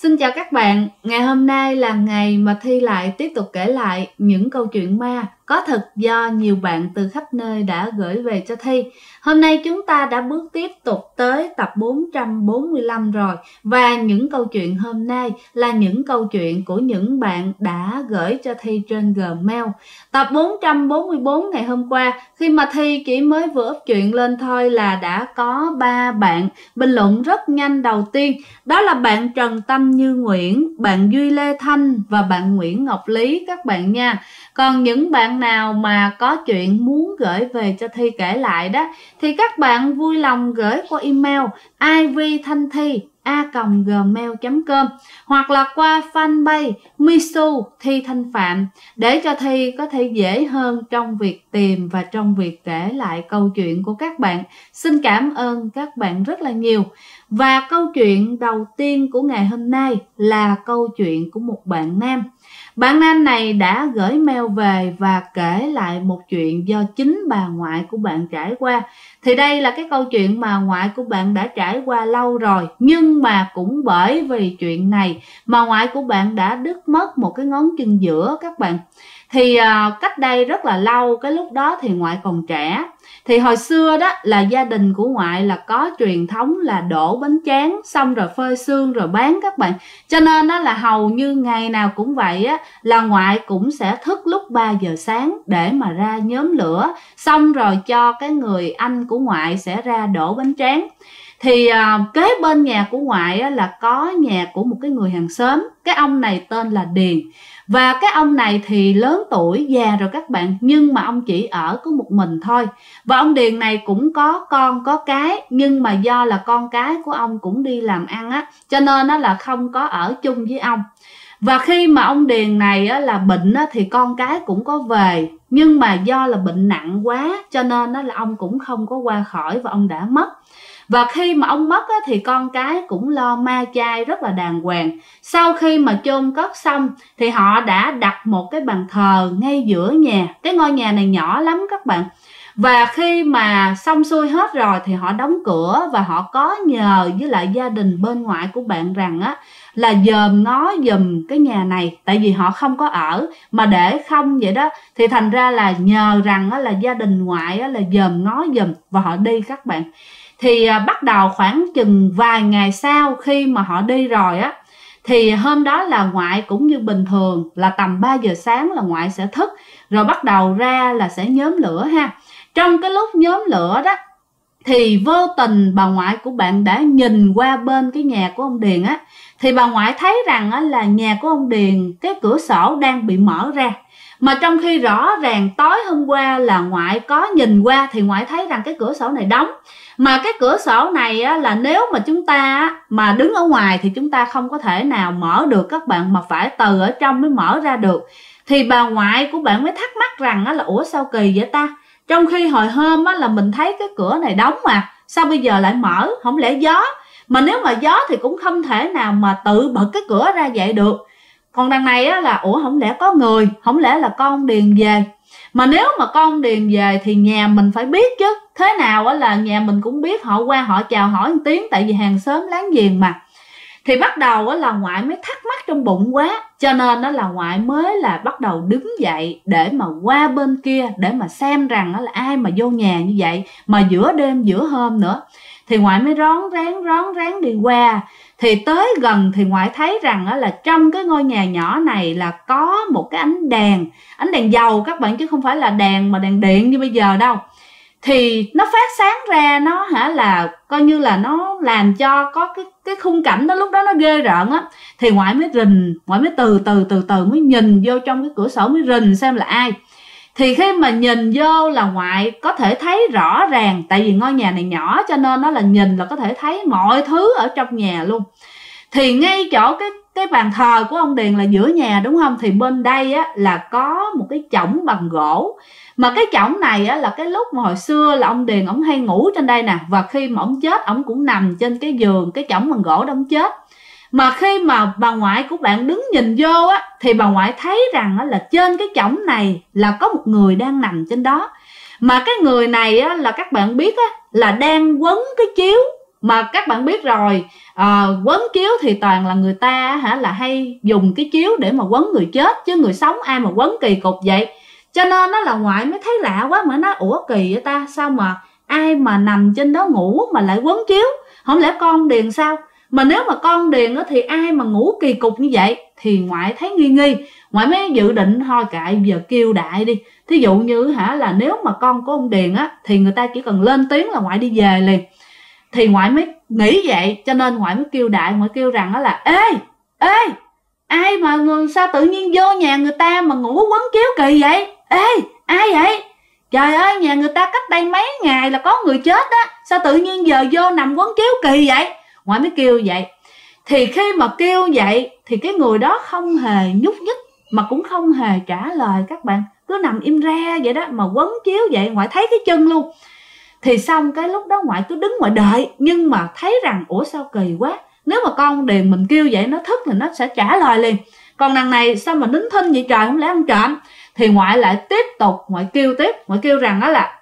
Xin chào các bạn, ngày hôm nay là ngày mà Thi lại tiếp tục kể lại những câu chuyện ma có thật do nhiều bạn từ khắp nơi đã gửi về cho Thi. Hôm nay chúng ta đã bước tiếp tục tới tập 445 rồi, và những câu chuyện hôm nay là những câu chuyện của những bạn đã gửi cho Thi trên Gmail. Tập 444 ngày hôm qua, khi mà Thi chỉ mới vừa up chuyện lên thôi là đã có 3 bạn bình luận rất nhanh. Đầu tiên đó là bạn Trần Tâm Như Nguyễn, bạn Duy Lê Thanh và bạn Nguyễn Ngọc Lý các bạn nha. Còn những bạn nào mà có chuyện muốn gửi về cho Thi kể lại đó thì các bạn vui lòng gửi qua email ivthanthi@gmail.com hoặc là qua fanpage Misu Thi Thanh Phạm để cho Thi có thể dễ hơn trong việc tìm và trong việc kể lại câu chuyện của các bạn. Xin cảm ơn các bạn rất là nhiều. Và câu chuyện đầu tiên của ngày hôm nay là câu chuyện của một bạn nam. Bạn nam này đã gửi mail về và kể lại một chuyện do chính bà ngoại của bạn trải qua. Thì đây là cái câu chuyện mà ngoại của bạn đã trải qua lâu rồi, nhưng mà cũng bởi vì chuyện này mà ngoại của bạn đã đứt mất một cái ngón chân giữa các bạn. Thì cách đây rất là lâu, cái lúc đó thì ngoại còn trẻ. Thì hồi xưa đó là gia đình của ngoại là có truyền thống là đổ bánh tráng xong rồi phơi sương rồi bán các bạn. Cho nên đó là hầu như ngày nào cũng vậy á, là ngoại cũng sẽ thức lúc 3 giờ sáng để mà ra nhóm lửa, xong rồi cho cái người anh của ngoại sẽ ra đổ bánh tráng. Thì kế bên nhà của ngoại á, là có nhà của một cái người hàng xóm. Cái ông này tên là Điền. Và cái ông này thì lớn tuổi, già rồi các bạn, nhưng mà ông chỉ ở có một mình thôi. Và ông Điền này cũng có con có cái, nhưng mà do là con cái của ông cũng đi làm ăn á, cho nên nó là không có ở chung với ông. Và khi mà ông Điền này á, là bệnh á, thì con cái cũng có về, nhưng mà do là bệnh nặng quá cho nên á, là ông cũng không có qua khỏi và ông đã mất. Và khi mà ông mất á, thì con cái cũng lo ma chay rất là đàng hoàng. Sau khi mà chôn cất xong thì họ đã đặt một cái bàn thờ ngay giữa nhà. Cái ngôi nhà này nhỏ lắm các bạn. Và khi mà xong xuôi hết rồi thì họ đóng cửa, và họ có nhờ với lại gia đình bên ngoại của bạn rằng á, là dòm ngó giùm cái nhà này. Tại vì họ không có ở mà để không vậy đó, thì thành ra là nhờ rằng á, là gia đình ngoại á, là dòm ngó giùm, và họ đi các bạn. Thì bắt đầu khoảng chừng vài ngày sau khi mà họ đi rồi á, thì hôm đó là ngoại cũng như bình thường là tầm 3 giờ sáng là ngoại sẽ thức, rồi bắt đầu ra là sẽ nhóm lửa ha. Trong cái lúc nhóm lửa đó thì vô tình bà ngoại của bạn đã nhìn qua bên cái nhà của ông Điền á, thì bà ngoại thấy rằng á, là nhà của ông Điền cái cửa sổ đang bị mở ra. Mà trong khi rõ ràng tối hôm qua là ngoại có nhìn qua thì ngoại thấy rằng cái cửa sổ này đóng. Mà cái cửa sổ này á, là nếu mà chúng ta á, mà đứng ở ngoài thì chúng ta không có thể nào mở được các bạn, mà phải từ ở trong mới mở ra được. Thì bà ngoại của bạn mới thắc mắc rằng á, là ủa sao kỳ vậy ta? Trong khi hồi hôm á, là mình thấy cái cửa này đóng mà, sao bây giờ lại mở? Không lẽ gió? Mà nếu mà gió thì cũng không thể nào mà tự bật cái cửa ra vậy được. Còn đằng này á, là ủa không lẽ có người, không lẽ là con Điền về? Mà nếu mà con Điền về thì nhà mình phải biết chứ. Thế nào á, là nhà mình cũng biết, họ qua họ chào hỏi một tiếng, tại vì hàng xóm láng giềng mà. Thì bắt đầu á, là ngoại mới thắc mắc trong bụng quá, cho nên đó là ngoại mới là bắt đầu đứng dậy để mà qua bên kia, để mà xem rằng đó là ai mà vô nhà như vậy, mà giữa đêm giữa hôm nữa. Thì ngoại mới rón rén đi qua. Thì tới gần thì ngoại thấy rằng là trong cái ngôi nhà nhỏ này là có một cái ánh đèn dầu các bạn, chứ không phải là đèn mà đèn điện như bây giờ đâu. Thì nó phát sáng ra, nó là coi như là nó làm cho có cái khung cảnh đó lúc đó nó ghê rợn á. Thì ngoại mới từ từ mới nhìn vô trong cái cửa sổ, mới rình xem là ai. Thì khi mà nhìn vô là ngoại có thể thấy rõ ràng, tại vì ngôi nhà này nhỏ cho nên nó là nhìn là có thể thấy mọi thứ ở trong nhà luôn. Thì ngay chỗ cái bàn thờ của ông Điền là giữa nhà đúng không? Thì bên đây á là có một cái chõng bằng gỗ. Mà cái chõng này á là cái lúc mà hồi xưa là ông Điền ổng hay ngủ trên đây nè. Và khi mà ổng chết ổng cũng nằm trên cái giường, cái chõng bằng gỗ đó ổng chết. Mà khi mà bà ngoại của bạn đứng nhìn vô á, thì bà ngoại thấy rằng á, là trên cái chõng này là có một người đang nằm trên đó. Mà cái người này á, là các bạn biết á, là đang quấn cái chiếu Mà các bạn biết rồi, quấn chiếu thì toàn là người ta là hay dùng cái chiếu để mà quấn người chết, chứ người sống ai mà quấn kỳ cục vậy. Cho nên nó là ngoại mới thấy lạ quá, mà nói ủa kỳ vậy ta, sao mà ai mà nằm trên đó ngủ mà lại quấn chiếu, không lẽ con điền sao? Mà nếu mà con điền thì ai mà ngủ kỳ cục như vậy? Thì ngoại thấy nghi nghi, ngoại mới dự định thôi kệ giờ kêu đại đi. Thí dụ như là nếu mà con của ông điền thì người ta chỉ cần lên tiếng là ngoại đi về liền. Thì ngoại mới nghĩ vậy, cho nên ngoại mới kêu đại, ngoại kêu rằng là ê ai mà sao tự nhiên vô nhà người ta mà ngủ quấn chiếu kỳ vậy? Ê ai vậy? Trời ơi, nhà người ta cách đây mấy ngày là có người chết á, sao tự nhiên giờ vô nằm quấn chiếu kỳ vậy? Ngoại mới kêu vậy. Thì khi mà kêu vậy thì cái người đó không hề nhúc nhích mà cũng không hề trả lời các bạn, cứ nằm im ra vậy đó mà quấn chiếu vậy, ngoại thấy cái chân luôn. Thì xong cái lúc đó ngoại cứ đứng ngoại đợi, nhưng mà thấy rằng ủa sao kỳ quá, nếu mà con điền mình kêu vậy nó thức thì nó sẽ trả lời liền, còn đằng này sao mà nín thinh vậy trời, không lẽ ăn trộm? Thì ngoại lại tiếp tục ngoại kêu tiếp, ngoại kêu rằng đó là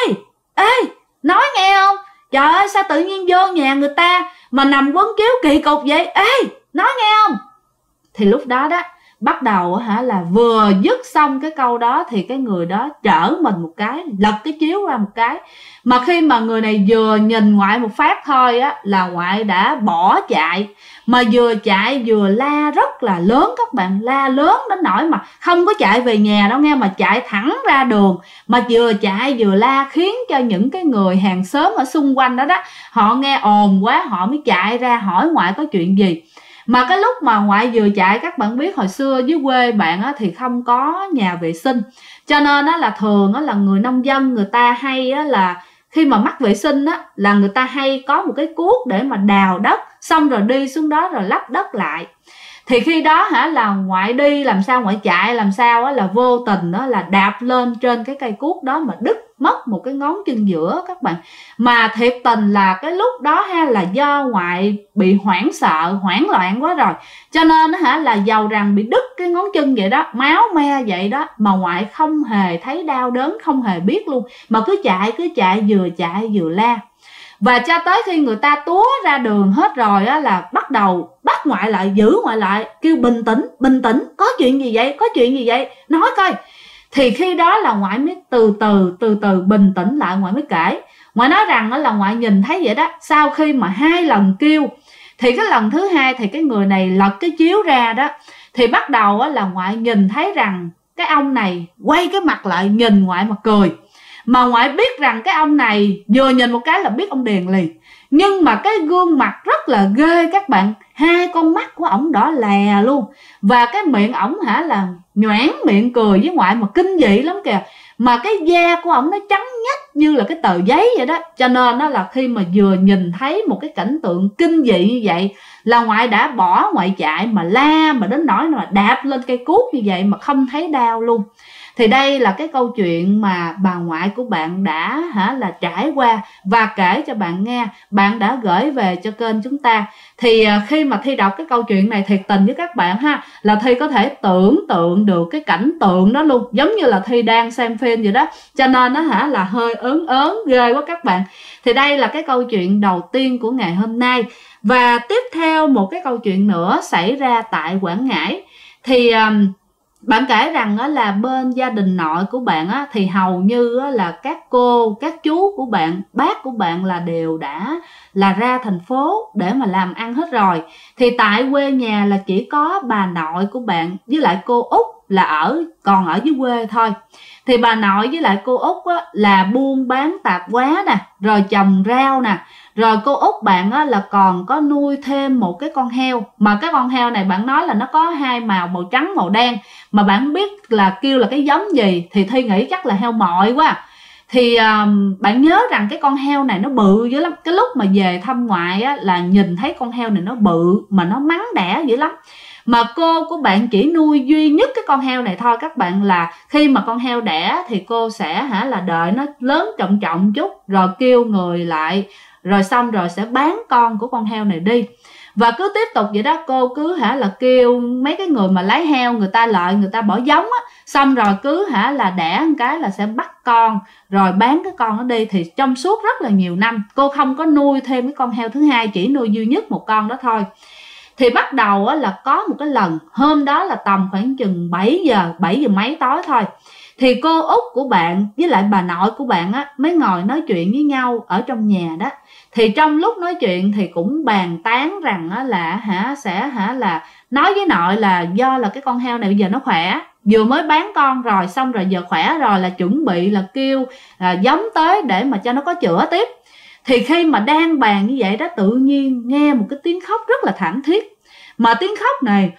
ê nói nghe không, trời ơi sao tự nhiên vô nhà người ta mà nằm quấn chiếu kỳ cục vậy, nói nghe không? Thì lúc đó đó bắt đầu là vừa dứt xong cái câu đó thì cái người đó trở mình một cái, lật cái chiếu ra một cái. Mà khi mà người này vừa nhìn ngoại một phát thôi là ngoại đã bỏ chạy. Mà vừa chạy vừa la rất là lớn các bạn, la lớn đến nỗi mà không có chạy về nhà đâu nghe, mà chạy thẳng ra đường. Mà vừa chạy vừa la khiến cho những cái người hàng xóm ở xung quanh đó họ nghe ồn quá, họ mới chạy ra hỏi ngoại có chuyện gì. Mà cái lúc mà ngoại vừa chạy, các bạn biết hồi xưa dưới quê bạn thì không có nhà vệ sinh, cho nên là thường là người nông dân người ta hay là khi mà mắc vệ sinh là người ta hay có một cái cuốc để mà đào đất, xong rồi đi xuống đó rồi lấp đất lại. Thì khi đó là ngoại đi làm sao, ngoại chạy làm sao là vô tình là đạp lên trên cái cây cuốc đó mà đứt mất một cái ngón chân giữa các bạn. Mà thiệt tình là cái lúc đó là do ngoại bị hoảng sợ, hoảng loạn quá rồi, cho nên là dầu rằng bị đứt cái ngón chân vậy đó, máu me vậy đó, mà ngoại không hề thấy đau đớn, không hề biết luôn, mà cứ chạy vừa la. Và cho tới khi người ta túa ra đường hết rồi là bắt đầu bắt ngoại lại, giữ ngoại lại, kêu bình tĩnh, có chuyện gì vậy, nói coi. Thì khi đó là ngoại mới từ từ bình tĩnh lại, ngoại mới kể. Ngoại nói rằng là ngoại nhìn thấy vậy đó, sau khi mà 2 lần kêu thì cái lần thứ 2 thì cái người này lật cái chiếu ra đó, thì bắt đầu là ngoại nhìn thấy rằng cái ông này quay cái mặt lại nhìn ngoại mà cười. Mà ngoại biết rằng cái ông này vừa nhìn một cái là biết ông Điền liền, nhưng mà cái gương mặt rất là ghê các bạn, 2 con mắt của ổng đỏ lè luôn, và cái miệng ổng là nhoẻn miệng cười với ngoại mà kinh dị lắm kìa. Mà cái da của ổng nó trắng nhách như là cái tờ giấy vậy đó, cho nên là khi mà vừa nhìn thấy một cái cảnh tượng kinh dị như vậy là ngoại đã bỏ ngoại chạy mà la, mà đến nỗi mà đạp lên cây cuốc như vậy mà không thấy đau luôn. Thì đây là cái câu chuyện mà bà ngoại của bạn đã là trải qua và kể cho bạn nghe, bạn đã gửi về cho kênh chúng ta. Thì khi mà Thi đọc cái câu chuyện này thiệt tình với các bạn là Thi có thể tưởng tượng được cái cảnh tượng đó luôn, giống như là Thi đang xem phim vậy đó, cho nên là hơi ớn ghê quá các bạn. Thì đây là cái câu chuyện đầu tiên của ngày hôm nay. Và tiếp theo một cái câu chuyện nữa xảy ra tại Quảng Ngãi. Thì bạn kể rằng là bên gia đình nội của bạn thì hầu như là các cô, các chú của bạn, bác của bạn là đều đã là ra thành phố để mà làm ăn hết rồi. Thì tại quê nhà là chỉ có bà nội của bạn với lại cô Út là còn ở dưới quê thôi. Thì bà nội với lại cô Út là buôn bán tạp hóa nè, rồi trồng rau nè, rồi cô Út bạn là còn có nuôi thêm một cái con heo. Mà cái con heo này bạn nói là nó có 2 màu, màu trắng màu đen, mà bạn biết là kêu là cái giống gì thì Thi nghĩ chắc là heo mọi quá. Thì bạn nhớ rằng cái con heo này nó bự dữ lắm. Cái lúc mà về thăm ngoại là nhìn thấy con heo này nó bự mà nó mắn đẻ dữ lắm. Mà cô của bạn chỉ nuôi duy nhất cái con heo này thôi các bạn, là khi mà con heo đẻ thì cô sẽ là đợi nó lớn trọng chút rồi kêu người lại, rồi xong rồi sẽ bán con của con heo này đi. Và cứ tiếp tục vậy đó, cô cứ là kêu mấy cái người mà lấy heo, người ta lại người ta bỏ giống xong rồi cứ là đẻ một cái là sẽ bắt con rồi bán cái con nó đi. Thì trong suốt rất là nhiều năm cô không có nuôi thêm cái con heo thứ hai, chỉ nuôi duy nhất một con đó thôi. Thì bắt đầu là có một cái lần, hôm đó là tầm khoảng chừng 7 giờ mấy tối thôi, thì cô út của bạn với lại bà nội của bạn mới ngồi nói chuyện với nhau ở trong nhà đó. Thì trong lúc nói chuyện thì cũng bàn tán rằng là sẽ là nói với nội là do là cái con heo này bây giờ nó khỏe, vừa mới bán con rồi, xong rồi giờ khỏe rồi, là chuẩn bị là kêu giống tới để mà cho nó có chữa tiếp. Thì khi mà đang bàn như vậy đó, tự nhiên nghe một cái tiếng khóc rất là thảm thiết, mà tiếng khóc này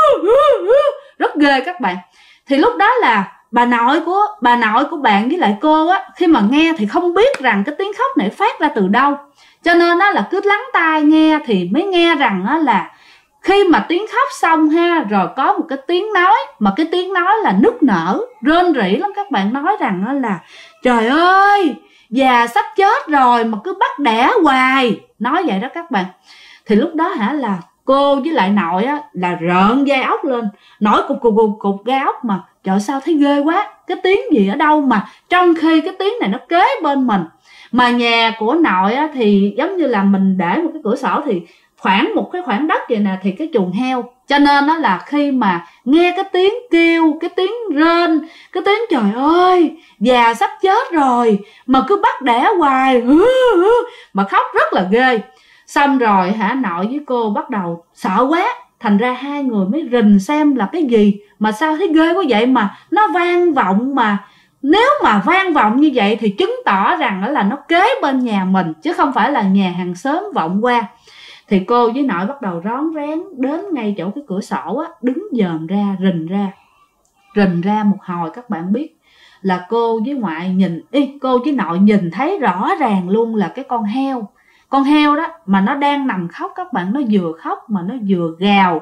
rất ghê các bạn. Thì lúc đó là bà nội của bạn với lại cô khi mà nghe thì không biết rằng cái tiếng khóc này phát ra từ đâu, cho nên là cứ lắng tai nghe thì mới nghe rằng là khi mà tiếng khóc xong rồi có một cái tiếng nói, mà cái tiếng nói là nức nở rên rỉ lắm các bạn, nói rằng là trời ơi, già sắp chết rồi mà cứ bắt đẻ hoài, nói vậy đó các bạn. Thì lúc đó là cô với lại nội là rợn gai ốc lên, nổi cục gai ốc, mà trời sao thấy ghê quá, cái tiếng gì ở đâu mà trong khi cái tiếng này nó kế bên mình. Mà nhà của nội thì giống như là mình để một cái cửa sổ, thì một cái khoảng đất vậy nè, thì cái chuồng heo, cho nên là khi mà nghe cái tiếng kêu, cái tiếng rên, cái tiếng trời ơi già sắp chết rồi mà cứ bắt đẻ hoài mà khóc rất là ghê. Xong rồi nội với cô bắt đầu sợ quá, thành ra hai người mới rình xem là cái gì mà sao thấy ghê quá vậy, mà nó vang vọng, mà nếu mà vang vọng như vậy thì chứng tỏ rằng là nó kế bên nhà mình chứ không phải là nhà hàng xóm vọng qua. Thì cô với nội bắt đầu rón rén đến ngay chỗ cái cửa sổ đứng dòm ra, rình ra một hồi. Các bạn biết là cô với cô với nội nhìn thấy rõ ràng luôn là cái con heo đó mà nó đang nằm khóc các bạn. Nó vừa khóc mà nó vừa gào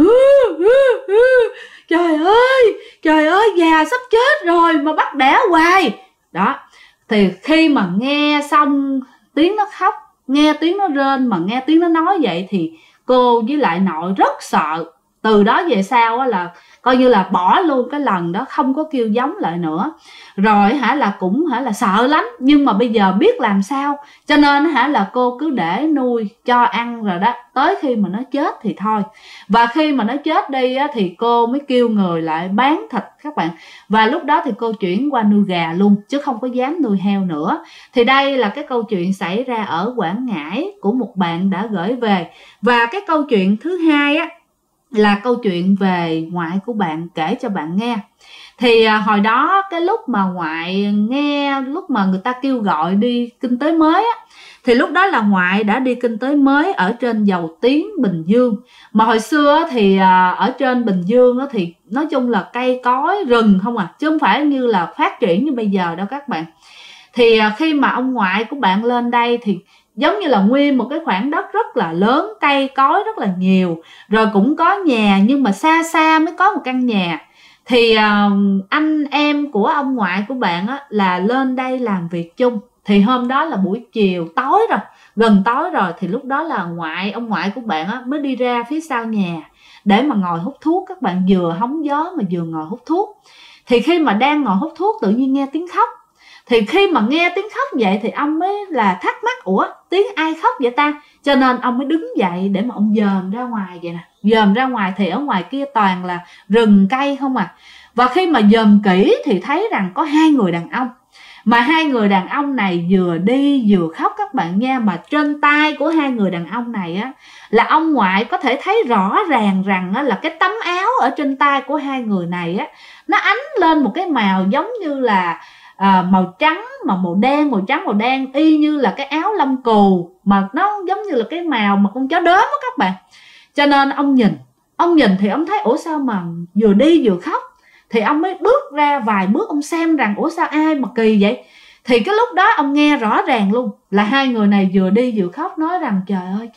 trời ơi già sắp chết rồi mà bắt đẻ hoài đó. Thì khi mà nghe xong tiếng nó khóc, nghe tiếng nó rên, mà nghe tiếng nó nói vậy, thì cô với lại nội rất sợ. Từ đó về sau là coi như là bỏ luôn cái lần đó, không có kêu giống lại nữa. Rồi là cũng là sợ lắm, nhưng mà bây giờ biết làm sao, cho nên là cô cứ để nuôi cho ăn rồi đó, tới khi mà nó chết thì thôi. Và khi mà nó chết đi thì cô mới kêu người lại bán thịt các bạn. Và lúc đó thì cô chuyển qua nuôi gà luôn, chứ không có dám nuôi heo nữa. Thì đây là cái câu chuyện xảy ra ở Quảng Ngãi của một bạn đã gửi về. Và cái câu chuyện thứ hai là câu chuyện về ngoại của bạn kể cho bạn nghe. Thì hồi đó cái lúc mà ngoại nghe, lúc mà người ta kêu gọi đi kinh tế mới thì lúc đó là ngoại đã đi kinh tế mới ở trên Dầu Tiếng, Bình Dương. Mà hồi xưa thì ở trên Bình Dương thì nói chung là cây cối rừng không chứ không phải như là phát triển như bây giờ đâu các bạn. Thì khi mà ông ngoại của bạn lên đây thì giống như là nguyên một cái khoảng đất rất là lớn, cây cối rất là nhiều, rồi cũng có nhà, nhưng mà xa xa mới có một căn nhà. Thì anh em của ông ngoại của bạn là lên đây làm việc chung. Thì hôm đó là buổi chiều tối rồi, gần tối rồi, thì lúc đó là ông ngoại của bạn mới đi ra phía sau nhà để mà ngồi hút thuốc. Các bạn, vừa hóng gió mà vừa ngồi hút thuốc. Thì khi mà đang ngồi hút thuốc tự nhiên nghe tiếng khóc. Thì khi mà nghe tiếng khóc vậy thì ông mới là thắc mắc, ủa tiếng ai khóc vậy ta? Cho nên ông mới đứng dậy để mà ông dòm ra ngoài vậy nè. Dòm ra ngoài thì ở ngoài kia toàn là rừng cây không Và khi mà dòm kỹ thì thấy rằng có hai người đàn ông. Mà hai người đàn ông này vừa đi vừa khóc các bạn nha. Mà trên tay của hai người đàn ông này là ông ngoại có thể thấy rõ ràng rằng là cái tấm áo ở trên tay của hai người này nó ánh lên một cái màu giống như là màu trắng mà màu trắng màu đen, y như là cái áo lông cừu, mà nó giống như là cái màu mà con chó đốm các bạn. Cho nên ông nhìn thì ông thấy ủa sao mà vừa đi vừa khóc. Thì ông mới bước ra vài bước, ông xem rằng ủa sao ai mà kỳ vậy. Thì cái lúc đó ông nghe rõ ràng luôn là hai người này vừa đi vừa khóc, nói rằng trời ơi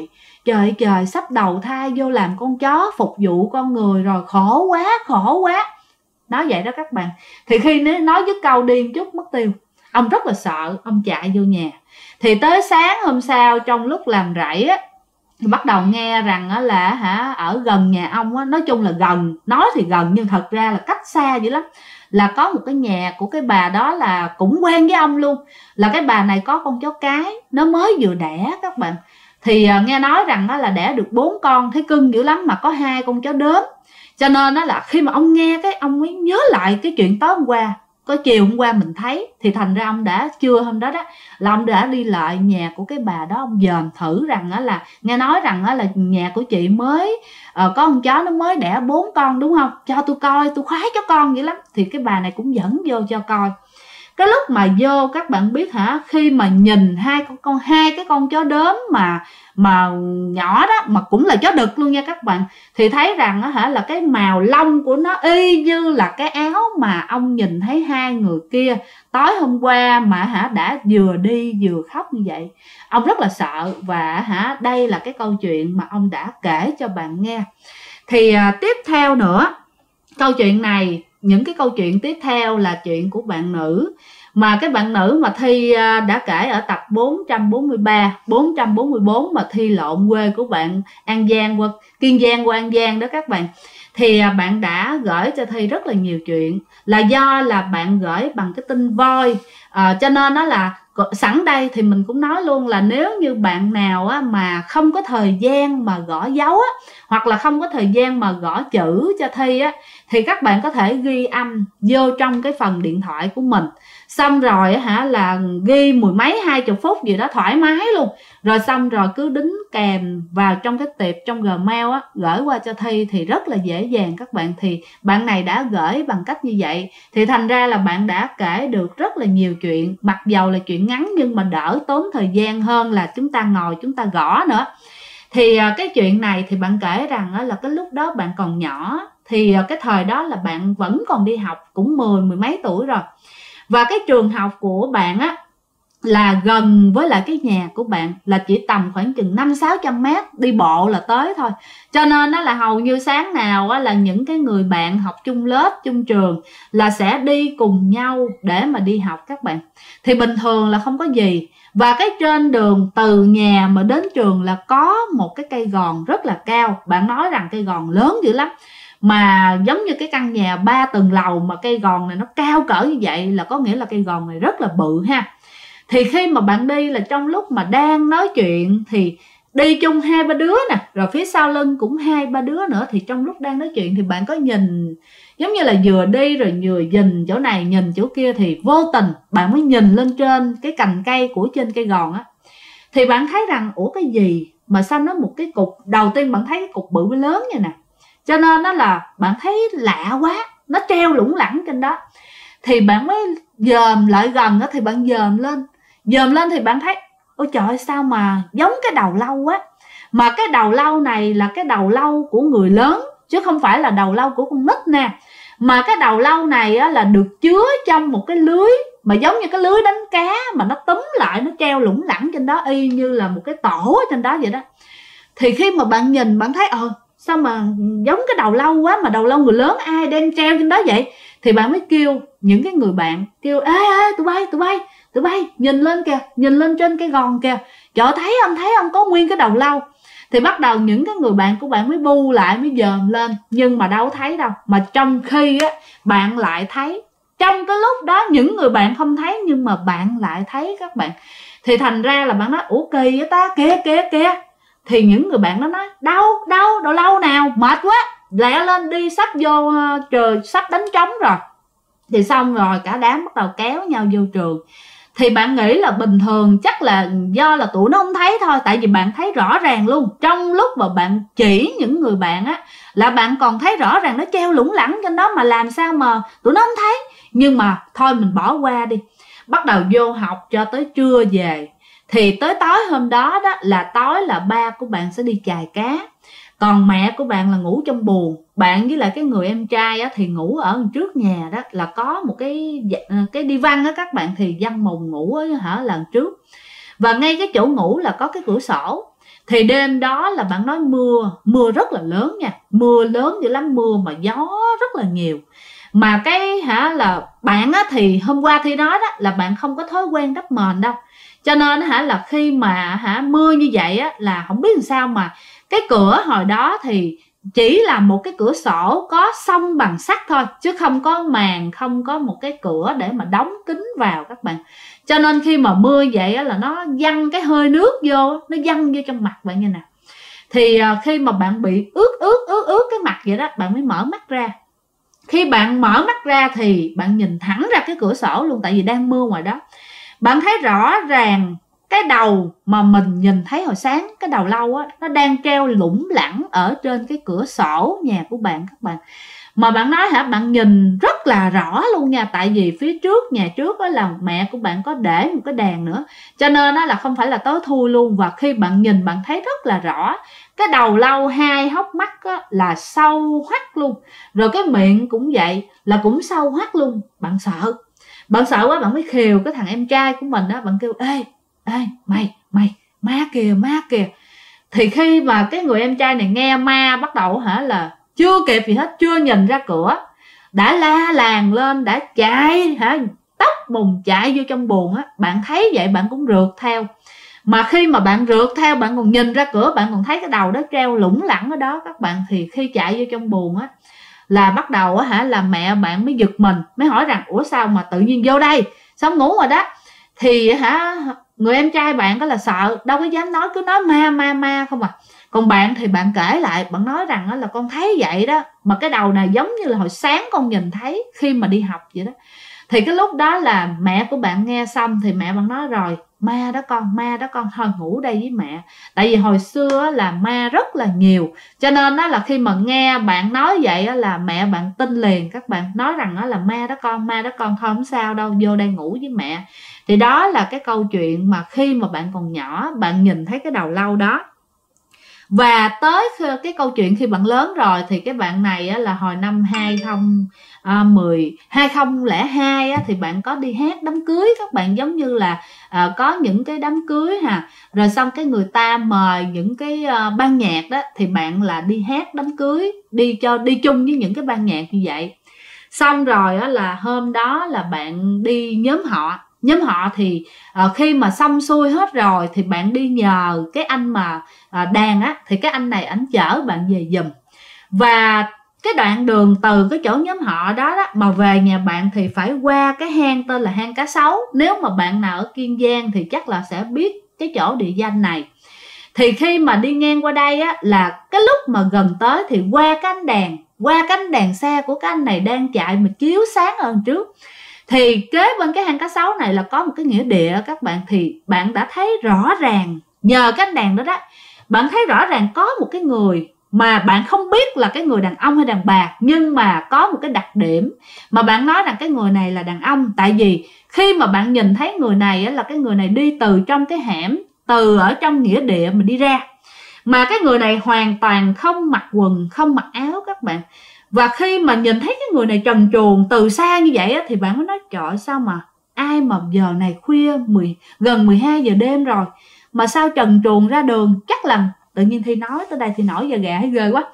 trời sắp đầu thai vô làm con chó phục vụ con người rồi, khổ quá. Nói vậy đó các bạn. Thì khi nói dứt câu điên chút mất tiêu, ông rất là sợ, ông chạy vô nhà. Thì tới sáng hôm sau trong lúc làm rẫy thì bắt đầu nghe rằng á là ở gần nhà ông á, nói chung là gần, nói thì gần nhưng thật ra là cách xa dữ lắm, là có một cái nhà của cái bà đó là cũng quen với ông luôn, là cái bà này có con chó cái nó mới vừa đẻ các bạn. Thì nghe nói rằng đó là đẻ được 4 con, thấy cưng dữ lắm, mà có 2 con chó đốm. Cho nên đó là khi mà ông nghe cái ông mới nhớ lại cái chuyện tối hôm qua, có chiều hôm qua mình thấy, thì thành ra ông đã trưa hôm đó là ông đã đi lại nhà của cái bà đó, ông dòm thử rằng đó là nghe nói rằng đó là nhà của chị mới có con chó nó mới đẻ 4 con đúng không, cho tôi coi, tôi khoái chó con vậy lắm. Thì cái bà này cũng dẫn vô cho coi. Cái lúc mà vô các bạn biết khi mà nhìn hai cái con chó đốm mà nhỏ đó, mà cũng là chó đực luôn nha các bạn, thì thấy rằng là cái màu lông của nó y như là cái áo mà ông nhìn thấy hai người kia tối hôm qua mà đã vừa đi vừa khóc như vậy. Ông rất là sợ, và đây là cái câu chuyện mà ông đã kể cho bạn nghe. Thì tiếp theo nữa, câu chuyện này, những cái câu chuyện tiếp theo là chuyện của bạn nữ, mà cái bạn nữ mà Thi đã kể ở tập 443, 444 mà Thi lộn quê của bạn An Giang qua Kiên Giang qua An Giang đó các bạn. Thì bạn đã gửi cho Thi rất là nhiều chuyện, là do là bạn gửi bằng cái tin voi, cho nên nó là sẵn đây thì mình cũng nói luôn là nếu như bạn nào mà không có thời gian mà gõ dấu hoặc là không có thời gian mà gõ chữ cho Thi thì các bạn có thể ghi âm vô trong cái phần điện thoại của mình, xong rồi là ghi mười mấy 20 phút gì đó thoải mái luôn, rồi xong rồi cứ đính kèm vào trong cái tiệp trong Gmail gửi qua cho Thi thì rất là dễ dàng các bạn. Thì bạn này đã gửi bằng cách như vậy, thì thành ra là bạn đã kể được rất là nhiều chuyện, mặc dầu là chuyện ngắn nhưng mà đỡ tốn thời gian hơn là chúng ta ngồi chúng ta gõ nữa. Thì cái chuyện này thì bạn kể rằng là cái lúc đó bạn còn nhỏ, thì cái thời đó là bạn vẫn còn đi học, cũng mười mấy tuổi rồi, và cái trường học của bạn là gần với lại cái nhà của bạn, là chỉ tầm khoảng chừng 500-600 mét đi bộ là tới thôi. Cho nên là hầu như sáng nào là những cái người bạn học chung lớp chung trường là sẽ đi cùng nhau để mà đi học các bạn. Thì bình thường là không có gì, và cái trên đường từ nhà mà đến trường là có một cái cây gòn rất là cao. Bạn nói rằng cây gòn lớn dữ lắm, mà giống như cái căn nhà 3 tầng lầu mà cây gòn này nó cao cỡ như vậy, là có nghĩa là cây gòn này rất là bự ha. Thì khi mà bạn đi là trong lúc mà đang nói chuyện thì đi chung 2-3 đứa nè, rồi phía sau lưng cũng 2-3 đứa nữa, thì trong lúc đang nói chuyện thì bạn có nhìn giống như là vừa đi rồi vừa nhìn chỗ này nhìn chỗ kia, thì vô tình bạn mới nhìn lên trên cái cành cây của trên cây gòn thì bạn thấy rằng ủa cái gì mà sao nó một cái cục, đầu tiên bạn thấy cái cục bự với lớn như nè, cho nên nó là bạn thấy lạ quá, nó treo lủng lẳng trên đó. Thì bạn mới dòm lại gần thì bạn dòm lên thì bạn thấy ôi trời ơi, sao mà giống cái đầu lâu quá, mà cái đầu lâu này là cái đầu lâu của người lớn chứ không phải là đầu lâu của con nít nè, mà cái đầu lâu này là được chứa trong một cái lưới mà giống như cái lưới đánh cá mà nó túm lại, nó treo lủng lẳng trên đó y như là một cái tổ trên đó vậy đó. Thì khi mà bạn nhìn bạn thấy sao mà giống cái đầu lâu quá, mà đầu lâu người lớn ai đang treo trên đó vậy, thì bạn mới kêu những cái người bạn, kêu ê tụi bay nhìn lên kìa, nhìn lên trên cái gòn kìa, trời thấy không có nguyên cái đầu lâu. Thì bắt đầu những cái người bạn của bạn mới bu lại, mới dòm lên, nhưng mà đâu thấy đâu, mà trong khi bạn lại thấy. Trong cái lúc đó những người bạn không thấy nhưng mà bạn lại thấy các bạn. Thì thành ra là bạn nói ủa kỳ vậy ta, kìa. Thì những người bạn đó nói đâu đầu lâu nào, mệt quá, lẹ lên đi, sắp vô trời, sắp đánh trống rồi. Thì xong rồi cả đám bắt đầu kéo nhau vô trường. Thì bạn nghĩ là bình thường chắc là do là tụi nó không thấy thôi, tại vì bạn thấy rõ ràng luôn. Trong lúc mà bạn chỉ những người bạn là bạn còn thấy rõ ràng nó treo lủng lẳng trên đó, mà làm sao mà tụi nó không thấy. Nhưng mà thôi mình bỏ qua đi. Bắt đầu vô học cho tới trưa về. Thì tới tối hôm đó là tối là ba của bạn sẽ đi chài cá, còn mẹ của bạn là ngủ trong buồng. Bạn với lại cái người em trai thì ngủ ở trước nhà đó, là có một cái đi văn các bạn, thì văn mùng ngủ ở lần trước. Và ngay cái chỗ ngủ là có cái cửa sổ. Thì đêm đó là bạn nói mưa rất là lớn nha, mưa lớn dữ lắm, mưa mà gió rất là nhiều. Mà cái là bạn thì hôm qua Thi nói đó là bạn không có thói quen đắp mền đâu, Cho nên là khi mà mưa như vậy á, là không biết làm sao mà cái cửa hồi đó thì chỉ là một cái cửa sổ có xông bằng sắt thôi, chứ không có màn, không có một cái cửa để mà đóng kín vào các bạn. Cho nên khi mà mưa vậy á, là nó văng cái hơi nước vô, nó văng vô trong mặt bạn như nè. Thì khi mà bạn bị ướt cái mặt vậy đó, bạn mới mở mắt ra. Khi bạn mở mắt ra thì bạn nhìn thẳng ra cái cửa sổ luôn, tại vì đang mưa ngoài đó. Bạn thấy rõ ràng cái đầu mà mình nhìn thấy hồi sáng, cái đầu lâu á, nó đang treo lủng lẳng ở trên cái cửa sổ nhà của bạn các bạn. Mà bạn nói bạn nhìn rất là rõ luôn nha. Tại vì phía trước, nhà trước đó là mẹ của bạn có để một cái đèn nữa, cho nên đó là không phải là tối thui luôn. Và khi bạn nhìn bạn thấy rất là rõ. Cái đầu lâu, hai hốc mắt á, là sâu hoắt luôn. Rồi cái miệng cũng vậy, là cũng sâu hoắt luôn. Bạn sợ. Bạn sợ quá, bạn mới khều cái thằng em trai của mình đó. Bạn kêu ê mày ma kìa. Thì khi mà cái người em trai này nghe ma bắt đầu là chưa kịp gì hết, chưa nhìn ra cửa đã la làng lên, đã chạy tóc bùng chạy vô trong buồng á. Bạn thấy vậy bạn cũng rượt theo. Mà khi mà bạn rượt theo, bạn còn nhìn ra cửa, bạn còn thấy cái đầu đó treo lủng lẳng ở đó các bạn. Thì khi chạy vô trong buồng á, là bắt đầu là mẹ bạn mới giật mình, mới hỏi rằng ủa sao mà tự nhiên vô đây, sao ngủ rồi đó. Thì người em trai bạn có là sợ, đâu có dám nói, cứ nói ma không à. Còn bạn thì bạn kể lại, bạn nói rằng là con thấy vậy đó, mà cái đầu này giống như là hồi sáng con nhìn thấy khi mà đi học vậy đó. Thì cái lúc đó là mẹ của bạn nghe xong thì mẹ bạn nói rồi, ma đó con, thôi ngủ đây với mẹ. Tại vì hồi xưa là ma rất là nhiều, cho nên là khi mà nghe bạn nói vậy là mẹ bạn tin liền. Các bạn nói rằng là ma đó con, thôi không sao đâu, vô đây ngủ với mẹ. Thì đó là cái câu chuyện mà khi mà bạn còn nhỏ, bạn nhìn thấy cái đầu lâu đó. Và tới cái câu chuyện khi bạn lớn rồi thì cái bạn này là hồi năm 2002 thì bạn có đi hát đám cưới các bạn. Giống như là có những cái đám cưới rồi xong cái người ta mời những cái ban nhạc đó, thì bạn là đi hát đám cưới, đi chung với những cái ban nhạc như vậy. Xong rồi là hôm đó là bạn đi nhóm họ thì khi mà xong xuôi hết rồi thì bạn đi nhờ cái anh mà đàn á, thì cái anh này ảnh chở bạn về giùm. Và cái đoạn đường từ cái chỗ nhóm họ đó mà về nhà bạn thì phải qua cái hang tên là hang Cá Sấu. Nếu mà bạn nào ở Kiên Giang thì chắc là sẽ biết cái chỗ địa danh này. Thì khi mà đi ngang qua đây là cái lúc mà gần tới thì qua cái ánh đèn xe của cái anh này đang chạy mà chiếu sáng ở trước. Thì kế bên cái hang Cá Sấu này là có một cái nghĩa địa các bạn. Thì bạn đã thấy rõ ràng, nhờ cái ánh đèn đó bạn thấy rõ ràng có một cái người mà bạn không biết là cái người đàn ông hay đàn bà, nhưng mà có một cái đặc điểm mà bạn nói rằng cái người này là đàn ông. Tại vì khi mà bạn nhìn thấy người này là cái người này đi từ trong cái hẻm, từ ở trong nghĩa địa mà đi ra, mà cái người này hoàn toàn không mặc quần, không mặc áo các bạn. Và khi mà nhìn thấy cái người này trần truồng từ xa như vậy thì bạn mới nói trời, sao mà ai mà giờ này khuya gần 12 giờ đêm rồi mà sao trần truồng ra đường. Chắc là tự nhiên Thi nói tới đây thì nổi da gà thấy ghê quá.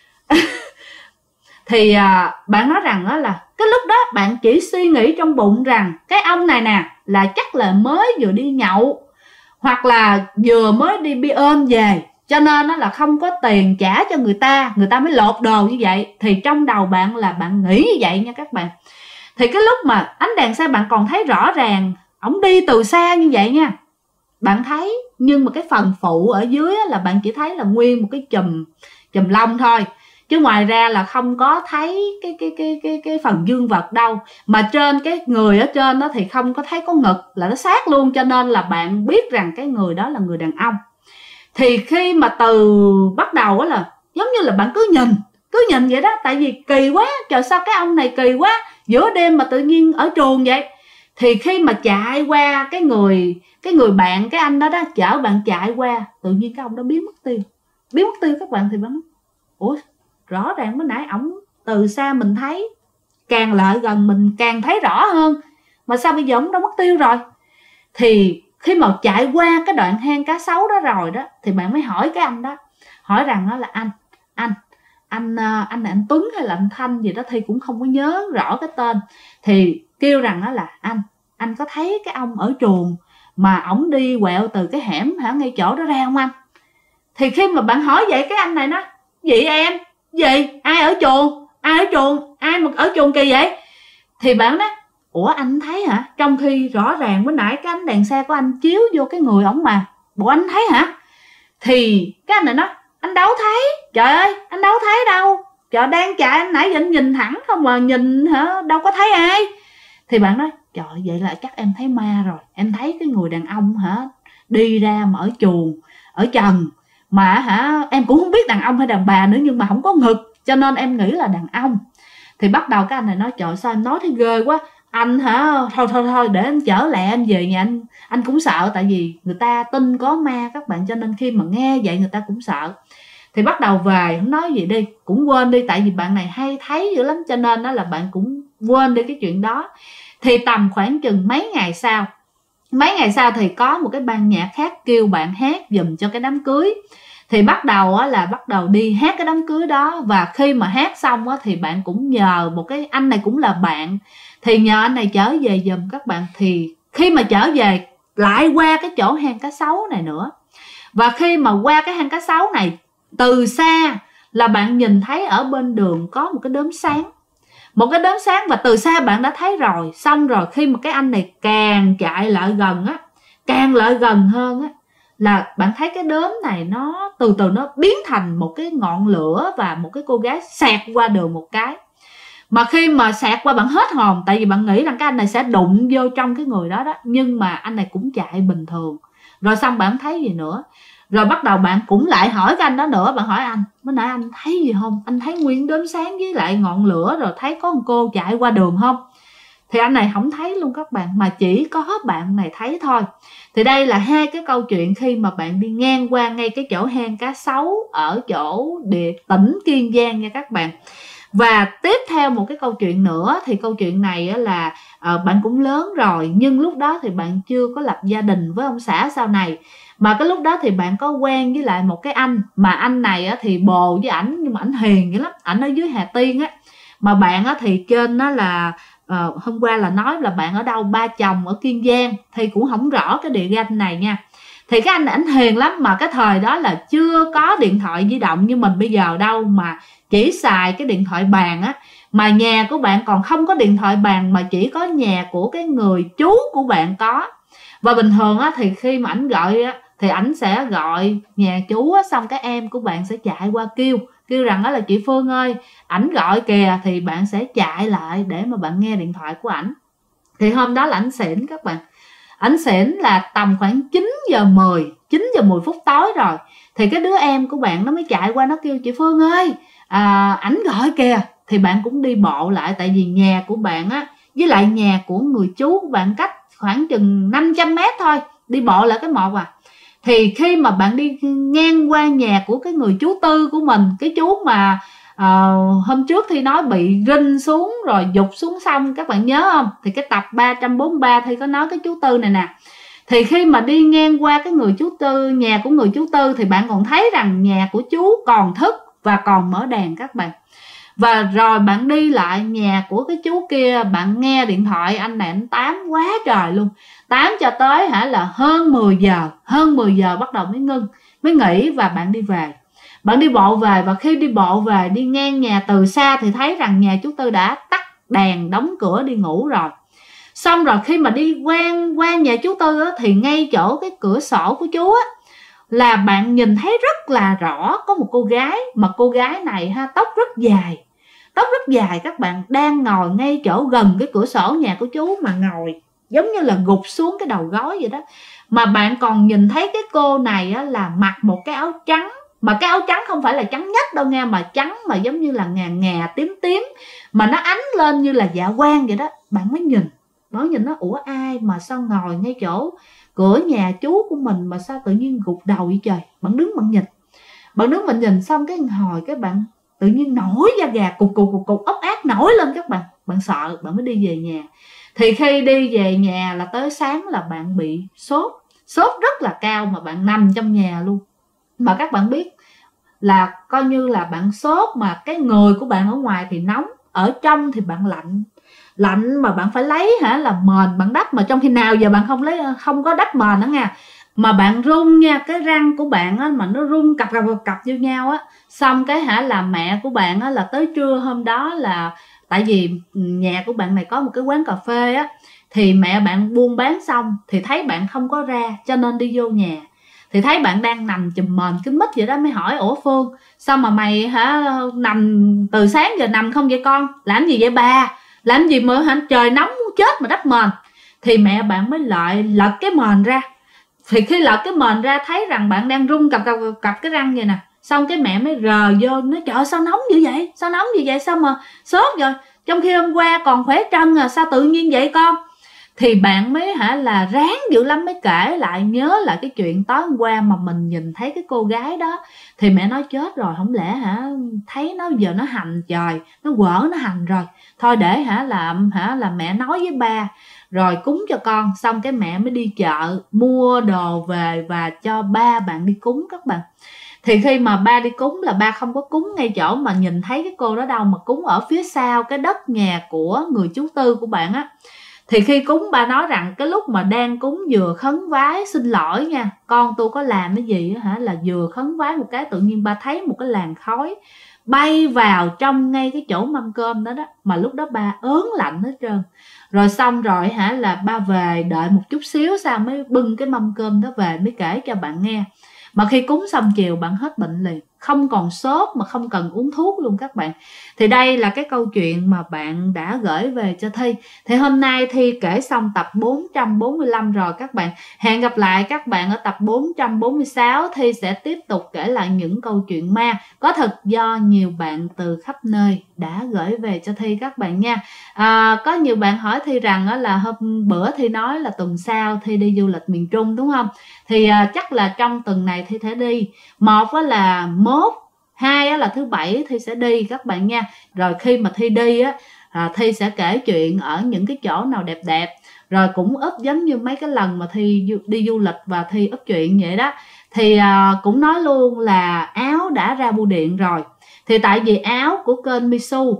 Thì bạn nói rằng là cái lúc đó bạn chỉ suy nghĩ trong bụng rằng cái ông này nè là chắc là mới vừa đi nhậu, hoặc là vừa mới đi bi ôm về, cho nên là không có tiền trả cho người ta mới lột đồ như vậy. Thì trong đầu bạn là bạn nghĩ như vậy nha các bạn. Thì cái lúc mà ánh đèn xe bạn còn thấy rõ ràng ổng đi từ xa như vậy nha, bạn thấy. Nhưng mà cái phần phụ ở dưới là bạn chỉ thấy là nguyên một cái chùm lông thôi, chứ ngoài ra là không có thấy cái phần dương vật đâu. Mà trên cái người ở trên đó thì không có thấy có ngực, là nó sát luôn, cho nên là bạn biết rằng cái người đó là người đàn ông. Thì khi mà từ bắt đầu là giống như là bạn cứ nhìn vậy đó. Tại vì kỳ quá, trời sao cái ông này kỳ quá, giữa đêm mà tự nhiên ở chuồng vậy. Thì khi mà chạy qua cái người bạn, cái anh đó chở bạn chạy qua, tự nhiên cái ông đó biến mất tiêu các bạn. Thì bạn nói ủa, rõ ràng mới nãy ổng từ xa mình thấy, càng lại gần mình càng thấy rõ hơn, mà sao bây giờ ổng đã mất tiêu rồi. Thì khi mà chạy qua cái đoạn hang Cá Sấu đó rồi đó, thì bạn mới hỏi cái anh đó, hỏi rằng đó là anh này anh Tuấn hay là anh Thanh gì đó, thì cũng không có nhớ rõ cái tên. Thì kêu rằng đó là anh có thấy cái ông ở chuồng mà ổng đi quẹo từ cái hẻm ngay chỗ đó ra không anh? Thì khi mà bạn hỏi vậy, cái anh này nói: gì em? Gì? Ai ở chuồng? Ai mà ở chuồng kỳ vậy? Thì bạn nói: ủa anh thấy hả? Trong khi rõ ràng bữa nãy cái ánh đèn xe của anh chiếu vô cái người ổng mà, bộ anh thấy hả? Thì cái anh này nói: anh đâu thấy, trời ơi anh đâu thấy đâu, trời đang chạy anh nãy giờ anh nhìn thẳng không mà nhìn hả, đâu có thấy ai. Thì bạn nói: trời, vậy là chắc em thấy ma rồi, em thấy cái người đàn ông hả đi ra mà ở chuồng, ở trần, mà hả em cũng không biết đàn ông hay đàn bà nữa, nhưng mà không có ngực cho nên em nghĩ là đàn ông. Thì bắt đầu cái anh này nói: trời sao em nói thấy ghê quá anh hả, thôi để em chở lẹ em về nhà anh cũng sợ, tại vì người ta tin có ma các bạn, cho nên khi mà nghe vậy người ta cũng sợ. Thì bắt đầu về không nói gì đi, cũng quên đi, tại vì bạn này hay thấy dữ lắm cho nên đó là bạn cũng quên đi cái chuyện đó. Thì tầm khoảng chừng mấy ngày sau thì có một cái ban nhạc khác kêu bạn hát giùm cho cái đám cưới. Thì bắt đầu đi hát cái đám cưới đó. Và khi mà hát xong thì bạn cũng nhờ một cái anh này cũng là bạn, thì nhờ anh này chở về giùm các bạn. Thì khi mà chở về lại qua cái chỗ hang cá sấu này nữa, và khi mà qua cái hang cá sấu này, từ xa là bạn nhìn thấy ở bên đường có một cái đốm sáng, và từ xa bạn đã thấy rồi. Xong rồi khi mà cái anh này càng chạy lại gần càng lại gần hơn là bạn thấy cái đốm này nó từ từ nó biến thành một cái ngọn lửa, và một cái cô gái xẹt qua đường một cái. Mà khi mà xẹt qua bạn hết hồn, tại vì bạn nghĩ rằng cái anh này sẽ đụng vô trong cái người đó, nhưng mà anh này cũng chạy bình thường. Rồi xong bạn thấy gì nữa, rồi bắt đầu bạn cũng lại hỏi cái anh đó nữa. Bạn hỏi: anh bữa nãy anh thấy gì không? Anh thấy nguyên đốm sáng với lại ngọn lửa, rồi thấy có một cô chạy qua đường không? Thì anh này không thấy luôn các bạn, mà chỉ có bạn này thấy thôi. Thì đây là hai cái câu chuyện khi mà bạn đi ngang qua ngay cái chỗ hang cá sấu ở chỗ tỉnh Kiên Giang nha các bạn. Và tiếp theo một cái câu chuyện nữa, thì câu chuyện này là bạn cũng lớn rồi, nhưng lúc đó thì bạn chưa có lập gia đình với ông xã sau này. Mà cái lúc đó thì bạn có quen với lại một cái anh, mà anh này thì bồ với ảnh, nhưng mà ảnh hiền dữ lắm, ảnh ở dưới Hà Tiên mà bạn thì trên đó là hôm qua là nói là bạn ở đâu ba chồng ở Kiên Giang, thì cũng không rõ cái địa danh này nha. Thì cái anh này ảnh hiền lắm, mà cái thời đó là chưa có điện thoại di động như mình bây giờ đâu, mà chỉ xài cái điện thoại bàn mà nhà của bạn còn không có điện thoại bàn, mà chỉ có nhà của cái người chú của bạn có. Và bình thường thì khi mà ảnh gọi thì ảnh sẽ gọi nhà chú xong cái em của bạn sẽ chạy qua kêu rằng đó là chị Phương ơi, ảnh gọi kìa, thì bạn sẽ chạy lại để mà bạn nghe điện thoại của ảnh. Thì hôm đó là ảnh xỉn các bạn, ảnh xỉn là tầm khoảng 9 giờ 10 phút tối rồi. Thì cái đứa em của bạn nó mới chạy qua, nó kêu: chị Phương ơi, ảnh gọi kìa. Thì bạn cũng đi bộ lại, tại vì nhà của bạn với lại nhà của người chú của bạn cách khoảng chừng 500 mét thôi, đi bộ lại cái một Thì khi mà bạn đi ngang qua nhà của cái người chú Tư của mình, cái chú mà hôm trước thì nói bị rinh xuống rồi dục xuống sông, các bạn nhớ không? Thì cái tập 343 thì có nói cái chú Tư này nè. Thì khi mà đi ngang qua cái người chú Tư, nhà của người chú Tư, thì bạn còn thấy rằng nhà của chú còn thức và còn mở đèn các bạn. Và rồi bạn đi lại nhà của cái chú kia, bạn nghe điện thoại anh này anh tám quá trời luôn, tám cho tới là hơn 10 giờ bắt đầu mới ngưng, mới nghỉ. Và bạn đi về, bạn đi bộ về. Và khi đi bộ về, đi ngang nhà từ xa thì thấy rằng nhà chú Tư đã tắt đèn, đóng cửa đi ngủ rồi. Xong rồi khi mà đi qua nhà chú Tư thì ngay chỗ cái cửa sổ của chú là bạn nhìn thấy rất là rõ có một cô gái, mà cô gái này tóc rất dài các bạn, đang ngồi ngay chỗ gần cái cửa sổ nhà của chú, mà ngồi giống như là gục xuống cái đầu gối vậy đó. Mà bạn còn nhìn thấy cái cô này là mặc một cái áo trắng, mà cái áo trắng không phải là trắng nhất đâu nha, mà trắng mà giống như là ngà tím tím, mà nó ánh lên như là dạ quang vậy đó. Bạn mới nhìn nó: ủa ai mà sao ngồi ngay chỗ cửa nhà chú của mình mà sao tự nhiên gục đầu vậy trời. Bạn đứng bạn nhìn xong cái hồi cái bạn tự nhiên nổi da gà cục ốc ác nổi lên các bạn. Bạn sợ, bạn mới đi về nhà. Thì khi đi về nhà là tới sáng là bạn bị sốt rất là cao, mà bạn nằm trong nhà luôn. Mà các bạn biết là coi như là bạn sốt mà cái người của bạn ở ngoài thì nóng, ở trong thì bạn lạnh mà bạn phải lấy là mền bạn đắp, mà trong khi nào giờ bạn không có đắp mền đó nha, mà bạn run nha, cái răng của bạn á, mà nó run cặp vô nhau á, xong cái là mẹ của bạn á, là tới trưa hôm đó, là tại vì nhà của bạn này có một cái quán cà phê á, thì mẹ bạn buôn bán xong thì thấy bạn không có ra, cho nên đi vô nhà thì thấy bạn đang nằm chùm mền kín mít vậy đó, mới hỏi ủa Phương sao mà mày nằm từ sáng giờ nằm không vậy con, làm gì vậy bà, làm gì mà trời nóng muốn chết mà đắp mền. Thì mẹ bạn mới lật cái mền ra, thì khi lật cái mền ra thấy rằng bạn đang rung cặp cái răng vậy nè, xong cái mẹ mới rờ vô nói trời sao nóng dữ vậy, sao mà sốt rồi, trong khi hôm qua còn khỏe trân à, sao tự nhiên vậy con. Thì bạn mới là ráng dữ lắm mới kể lại, nhớ lại cái chuyện tối hôm qua mà mình nhìn thấy cái cô gái đó. Thì mẹ nói chết rồi, không lẽ thấy nó giờ nó hành trời, nó quở nó hành rồi, thôi để là mẹ nói với ba rồi cúng cho con. Xong cái mẹ mới đi chợ mua đồ về và cho ba bạn đi cúng các bạn. Thì khi mà ba đi cúng là ba không có cúng ngay chỗ mà nhìn thấy cái cô đó đâu, mà cúng ở phía sau cái đất nhà của người chú Tư của bạn á. Thì khi cúng ba nói rằng cái lúc mà đang cúng vừa khấn vái xin lỗi nha, con tôi có làm cái gì là vừa khấn vái một cái tự nhiên ba thấy một cái làn khói bay vào trong ngay cái chỗ mâm cơm đó đó, mà lúc đó ba ớn lạnh hết trơn. Rồi xong rồi là ba về đợi một chút xíu sau mới bưng cái mâm cơm đó về mới kể cho bạn nghe. Mà khi cúng xong chiều bạn hết bệnh liền, không còn sốt mà không cần uống thuốc luôn các bạn. Thì đây là cái câu chuyện mà bạn đã gửi về cho Thi. Thì hôm nay Thi kể xong tập 445 rồi các bạn. Hẹn gặp lại các bạn ở tập 446. Thi sẽ tiếp tục kể lại những câu chuyện ma có thật do nhiều bạn từ khắp nơi đã gửi về cho Thi các bạn nha. Có nhiều bạn hỏi Thi rằng là hôm bữa Thi nói là tuần sau Thi đi du lịch miền Trung đúng không? Thì chắc là trong tuần này Thi sẽ đi. Một là mốt, hai là thứ bảy Thi sẽ đi các bạn nha. Rồi khi mà Thi đi Thi sẽ kể chuyện ở những cái chỗ nào đẹp đẹp, rồi cũng úp giống như mấy cái lần mà Thi đi du lịch và Thi úp chuyện vậy đó. Thì cũng nói luôn là áo đã ra bưu điện rồi. Thì tại vì áo của kênh Misu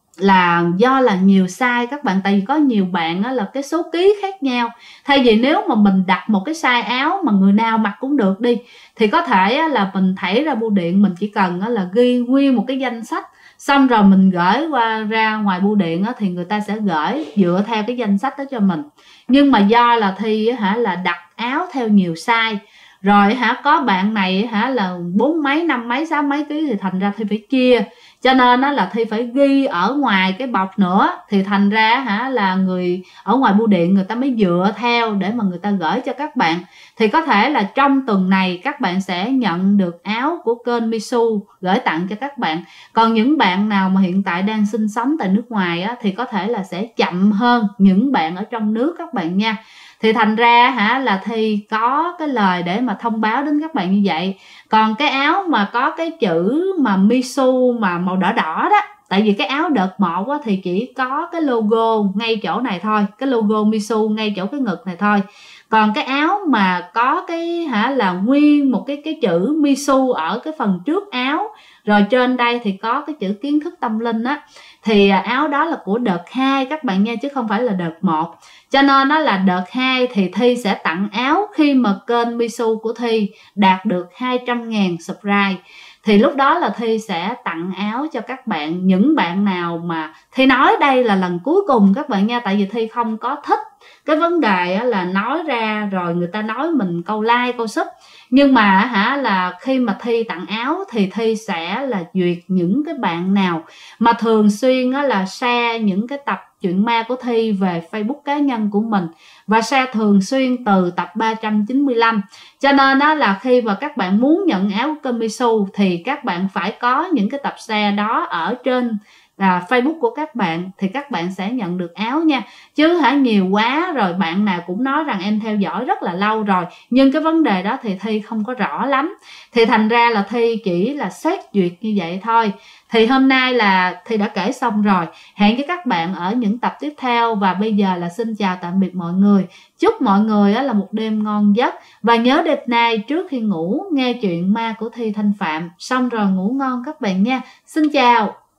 là do là nhiều size các bạn, tại vì có nhiều bạn là cái số ký khác nhau. Thay vì nếu mà mình đặt một cái size áo mà người nào mặc cũng được đi, thì có thể là mình thảy ra bưu điện, mình chỉ cần là ghi nguyên một cái danh sách, xong rồi mình gửi ra ngoài bưu điện thì người ta sẽ gửi dựa theo cái danh sách đó cho mình. Nhưng mà do là Thi là đặt áo theo nhiều size, rồi có bạn này là 4 mấy 5 mấy 6 mấy ký, thì thành ra Thi phải chia, cho nên là Thi phải ghi ở ngoài cái bọc nữa. Thì thành ra là người ở ngoài bưu điện người ta mới dựa theo để mà người ta gửi cho các bạn. Thì có thể là trong tuần này các bạn sẽ nhận được áo của kênh Misu gửi tặng cho các bạn. Còn những bạn nào mà hiện tại đang sinh sống tại nước ngoài thì có thể là sẽ chậm hơn những bạn ở trong nước các bạn nha. Thì thành ra là Thi có cái lời để mà thông báo đến các bạn như vậy. Còn cái áo mà có cái chữ mà Misu mà màu đỏ đỏ đó, tại vì cái áo đợt 1 thì chỉ có cái logo ngay chỗ này thôi, cái logo Misu ngay chỗ cái ngực này thôi. Còn cái áo mà có cái là nguyên một cái chữ Misu ở cái phần trước áo, rồi trên đây thì có cái chữ kiến thức tâm linh á, thì áo đó là của đợt 2 các bạn nha, chứ không phải là đợt 1. Cho nên nó là đợt 2 thì Thi sẽ tặng áo khi mà kênh Misu của Thi đạt được 200.000 subscribe. Thì lúc đó là Thi sẽ tặng áo cho các bạn, những bạn nào mà Thi nói đây là lần cuối cùng các bạn nha. Tại vì Thi không có thích cái vấn đề là nói ra rồi người ta nói mình câu like câu sub. Nhưng mà là khi mà Thi tặng áo thì Thi sẽ là duyệt những cái bạn nào mà thường xuyên là share những cái tập chuyện ma của Thi về Facebook cá nhân của mình, và share thường xuyên từ tập 395. Cho nên là khi mà các bạn muốn nhận áo của kênh Misu thì các bạn phải có những cái tập share đó ở trên Facebook của các bạn, thì các bạn sẽ nhận được áo nha. Chứ nhiều quá rồi bạn nào cũng nói rằng em theo dõi rất là lâu rồi, nhưng cái vấn đề đó thì Thi không có rõ lắm, thì thành ra là Thi chỉ là xét duyệt như vậy thôi. Thì hôm nay là Thi đã kể xong rồi. Hẹn với các bạn ở những tập tiếp theo. Và bây giờ là xin chào tạm biệt mọi người. Chúc mọi người là một đêm ngon giấc. Và nhớ đêm nay trước khi ngủ nghe chuyện ma của Thi Thanh Phạm, xong rồi ngủ ngon các bạn nha. Xin chào.